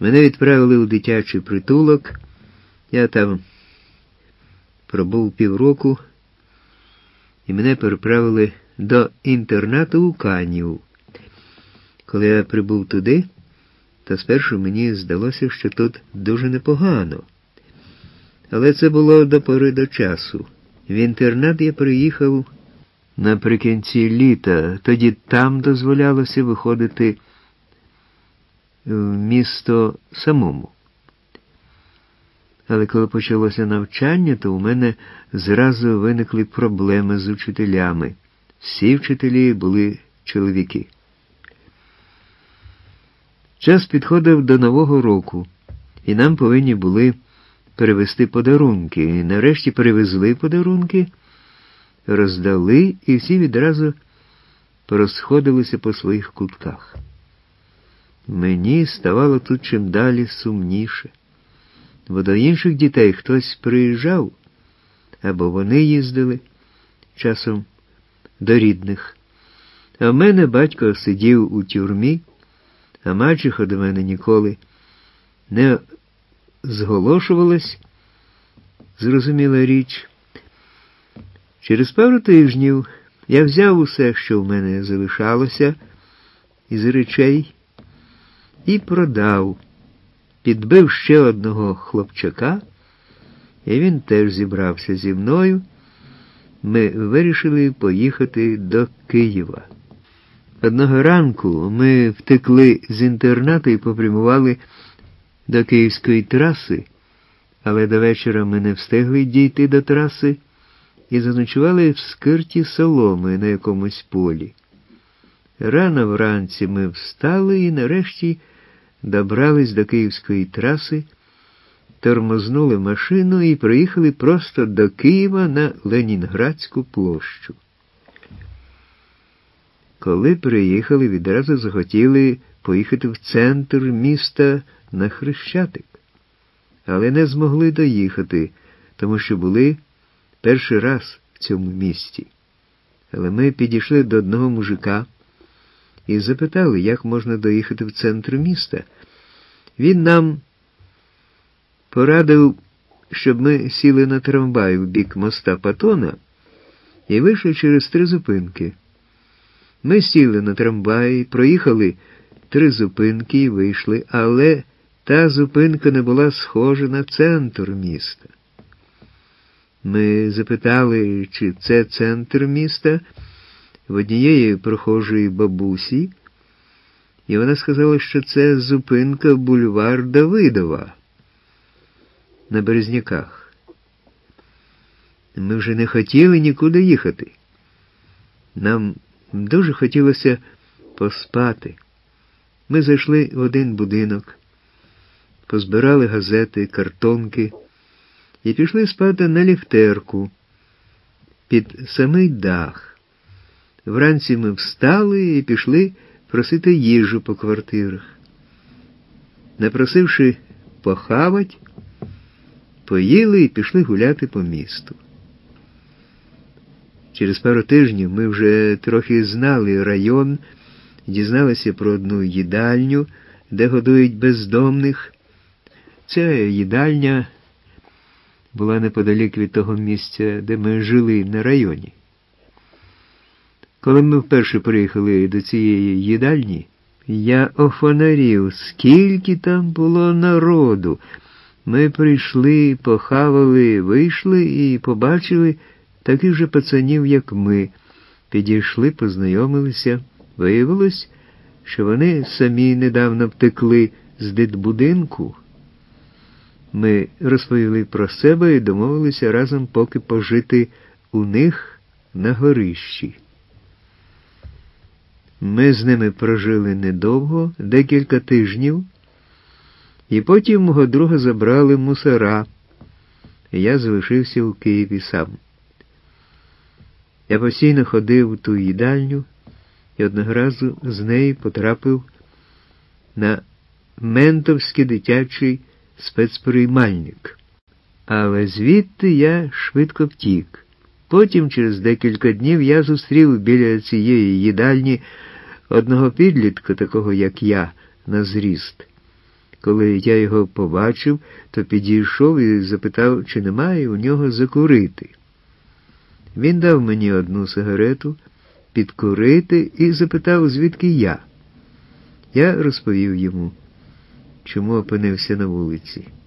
Мене відправили у дитячий притулок. Я там пробув півроку, і мене переправили до інтернату у Каніву. Коли я прибув туди, то спершу мені здалося, що тут дуже непогано. Але це було до пори до часу. В інтернат я приїхав наприкінці літа. Тоді там дозволялося виходити в місто самому. Але коли почалося навчання, то у мене зразу виникли проблеми з учителями. Всі вчителі були чоловіки. Час підходив до Нового року, і нам повинні були перевезти подарунки. І нарешті перевезли подарунки, роздали, і всі відразу порозходилися по своїх кутках. Мені ставало тут чим далі сумніше. Бо до інших дітей хтось приїжджав, або вони їздили, часом до рідних. А в мене батько сидів у тюрмі, а мачеха до мене ніколи не зголошувалась, зрозуміла річ. Через пару тижнів я взяв усе, що в мене залишалося із речей, і продав. Підбив ще одного хлопчака, і він теж зібрався зі мною. Ми вирішили поїхати до Києва. Одного ранку ми втекли з інтернату і попрямували до Київської траси, але до вечора ми не встигли дійти до траси і заночували в скирті соломи на якомусь полі. Рано вранці ми встали і нарешті добрались до Київської траси, тормознули машину і приїхали просто до Києва на Ленінградську площу. Коли приїхали, відразу захотіли поїхати в центр міста на Хрещатик, але не змогли доїхати, тому що були перший раз в цьому місті. Але ми підійшли до одного мужика і запитали, як можна доїхати в центр міста. Він нам порадив, щоб ми сіли на трамвай в бік моста Патона і вийшли через 3 зупинки. Ми сіли на трамвай, проїхали 3 зупинки і вийшли, але та зупинка не була схожа на центр міста. Ми запитали, чи це центр міста, в однієї прохожої бабусі, і вона сказала, що це зупинка бульвар Давидова на Березняках. Ми вже не хотіли нікуди їхати. Нам дуже хотілося поспати. Ми зайшли в один будинок, позбирали газети, картонки і пішли спати на ліхтерку під самий дах. Вранці ми встали і пішли просити їжу по квартирах. Напросивши похавать, поїли і пішли гуляти по місту. Через пару тижнів ми вже трохи знали район, дізналися про одну їдальню, де годують бездомних. Ця їдальня була неподалік від того місця, де ми жили на районі. Коли ми вперше приїхали до цієї їдальні, я офонарів, скільки там було народу. Ми прийшли, похавали, вийшли і побачили таких же пацанів, як ми. Підійшли, познайомилися. Виявилось, що вони самі недавно втекли з дитбудинку. Ми розповіли про себе і домовилися разом поки пожити у них на горищі. Ми з ними прожили недовго, декілька тижнів, і потім мого друга забрали мусора, і я залишився у Києві сам. Я постійно ходив у ту їдальню, і одного разу з неї потрапив на Ментовський дитячий спецприймальник. Але звідти я швидко втік. Потім, через декілька днів, я зустрів біля цієї їдальні одного підлітка, такого як я, на зріст. Коли я його побачив, то підійшов і запитав, чи немає у нього закурити. Він дав мені одну сигарету, підкурити і запитав, звідки я. Я розповів йому, чому опинився на вулиці.